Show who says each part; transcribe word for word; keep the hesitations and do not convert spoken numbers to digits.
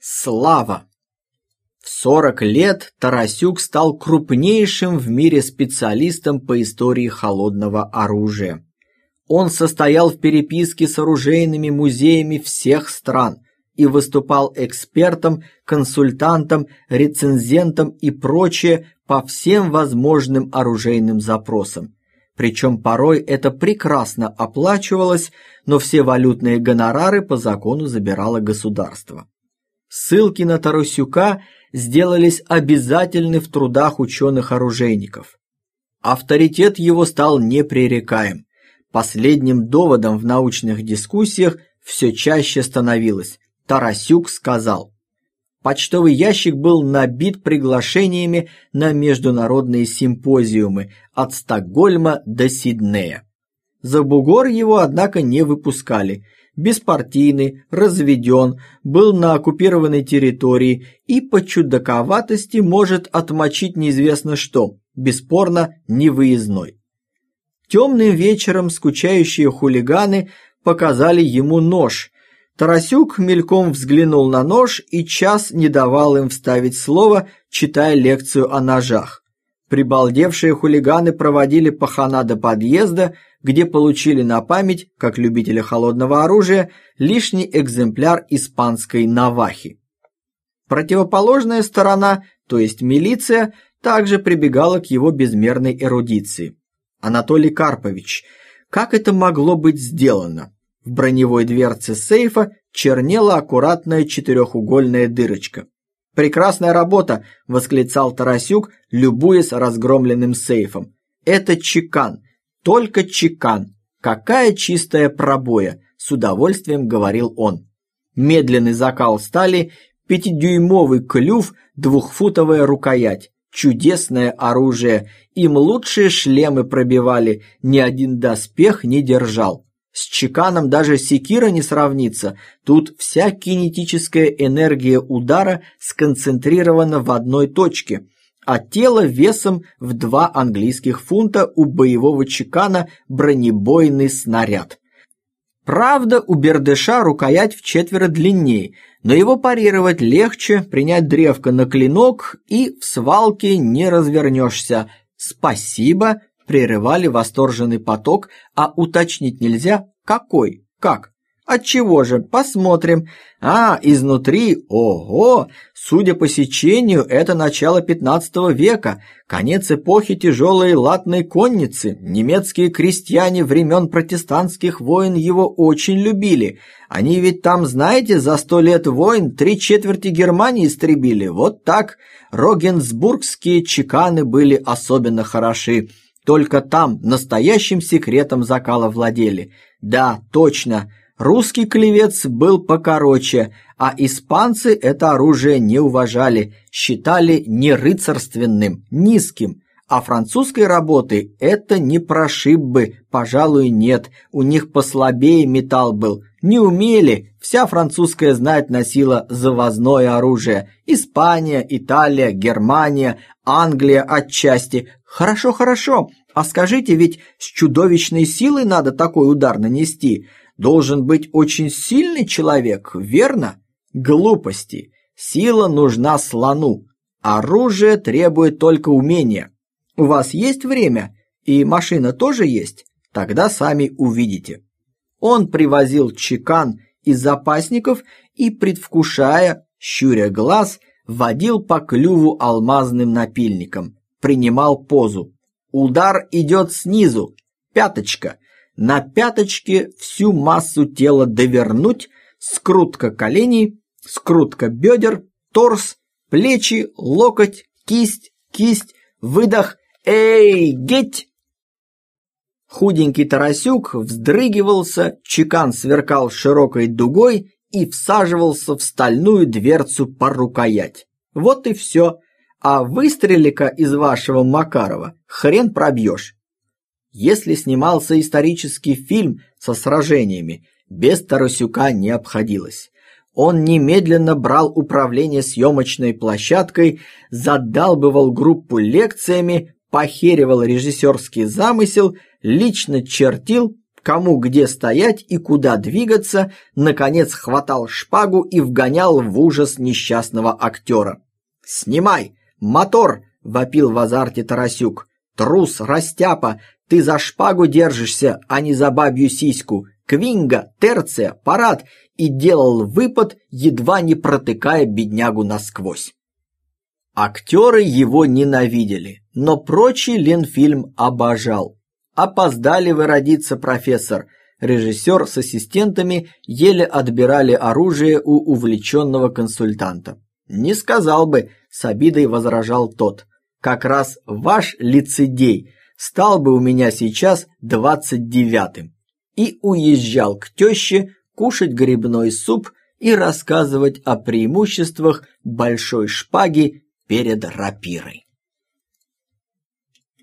Speaker 1: Слава! В сорок лет Тарасюк стал крупнейшим в мире специалистом по истории холодного оружия. Он состоял в переписке с оружейными музеями всех стран и выступал экспертом, консультантом, рецензентом и прочее по всем возможным оружейным запросам. Причем порой это прекрасно оплачивалось, но все валютные гонорары по закону забирало государство. Ссылки на Тарасюка сделались обязательны в трудах ученых-оружейников. Авторитет его стал непререкаем. Последним доводом в научных дискуссиях все чаще становилось: Тарасюк сказал. Почтовый ящик был набит приглашениями на международные симпозиумы от Стокгольма до Сиднея. За бугор его, однако, не выпускали. Беспартийный, разведен, был на оккупированной территории и по чудаковатости может отмочить неизвестно что, бесспорно невыездной. Темным вечером скучающие хулиганы показали ему нож. Тарасюк мельком взглянул на нож и час не давал им вставить слово, читая лекцию о ножах. Прибалдевшие хулиганы проводили пахана до подъезда, где получили на память, как любители холодного оружия, лишний экземпляр испанской навахи. Противоположная сторона, то есть милиция, также прибегала к его безмерной эрудиции. Анатолий Карпович, как это могло быть сделано? В броневой дверце сейфа чернела аккуратная четырехугольная дырочка. «Прекрасная работа!» – восклицал Тарасюк, любуясь разгромленным сейфом. «Это чекан, только чекан. Какая чистая пробоя!» – с удовольствием говорил он. Медленный закал стали, пятидюймовый клюв, двухфутовая рукоять. Чудесное оружие, им лучшие шлемы пробивали, ни один доспех не держал. С чеканом даже секира не сравнится, тут вся кинетическая энергия удара сконцентрирована в одной точке, а тело весом в два английских фунта у боевого чекана бронебойный снаряд. Правда, у бердыша рукоять вчетверо длиннее, но его парировать легче, принять древко на клинок и в свалке не развернешься. «Спасибо!» – прерывали восторженный поток, а уточнить нельзя, какой, как. Отчего же, посмотрим. А, изнутри, ого, судя по сечению, это начало пятнадцатого века, конец эпохи тяжелой латной конницы. Немецкие крестьяне времен протестантских войн его очень любили. Они ведь там, знаете, за сто лет войн три четверти Германии истребили. Вот так. Рогенсбургские чеканы были особенно хороши. Только там настоящим секретом закала владели. Да, точно. Русский клевец был покороче, а испанцы это оружие не уважали, считали не рыцарственным, низким, а французской работы это не прошиб бы, пожалуй, нет, у них послабее металл был, не умели, вся французская знать носила завозное оружие, Испания, Италия, Германия, Англия отчасти. Хорошо, хорошо, а скажите, ведь с чудовищной силой надо такой удар нанести. Должен быть очень сильный человек, верно? Глупости. Сила нужна слону. Оружие требует только умения. У вас есть время? И машина тоже есть? Тогда сами увидите. Он привозил чекан из запасников и, предвкушая, щуря глаз, водил по клюву алмазным напильником. Принимал позу. Удар идет снизу. Пяточка. На пяточке всю массу тела довернуть, скрутка коленей, скрутка бедер, торс, плечи, локоть, кисть, кисть, выдох, эй, геть! Худенький Тарасюк вздрыгивался, чекан сверкал широкой дугой и всаживался в стальную дверцу по рукоять. Вот и все, а выстрели-ка из вашего Макарова хрен пробьешь. Если снимался исторический фильм со сражениями, без Тарасюка не обходилось. Он немедленно брал управление съемочной площадкой, задалбывал группу лекциями, похеривал режиссерский замысел, лично чертил, кому где стоять и куда двигаться, наконец хватал шпагу и вгонял в ужас несчастного актера. «Снимай! Мотор!» — вопил в азарте Тарасюк. «Трус, растяпа, ты за шпагу держишься, а не за бабью сиську! Квинга, терция, парад!» И делал выпад, едва не протыкая беднягу насквозь. Актеры его ненавидели, но прочий Ленфильм обожал. «Опоздали вы родиться, профессор!» Режиссер с ассистентами еле отбирали оружие у увлеченного консультанта. «Не сказал бы», — с обидой возражал тот. «Как раз ваш лицедей стал бы у меня сейчас двадцать девятым». И уезжал к теще кушать грибной суп и рассказывать о преимуществах большой шпаги перед рапирой.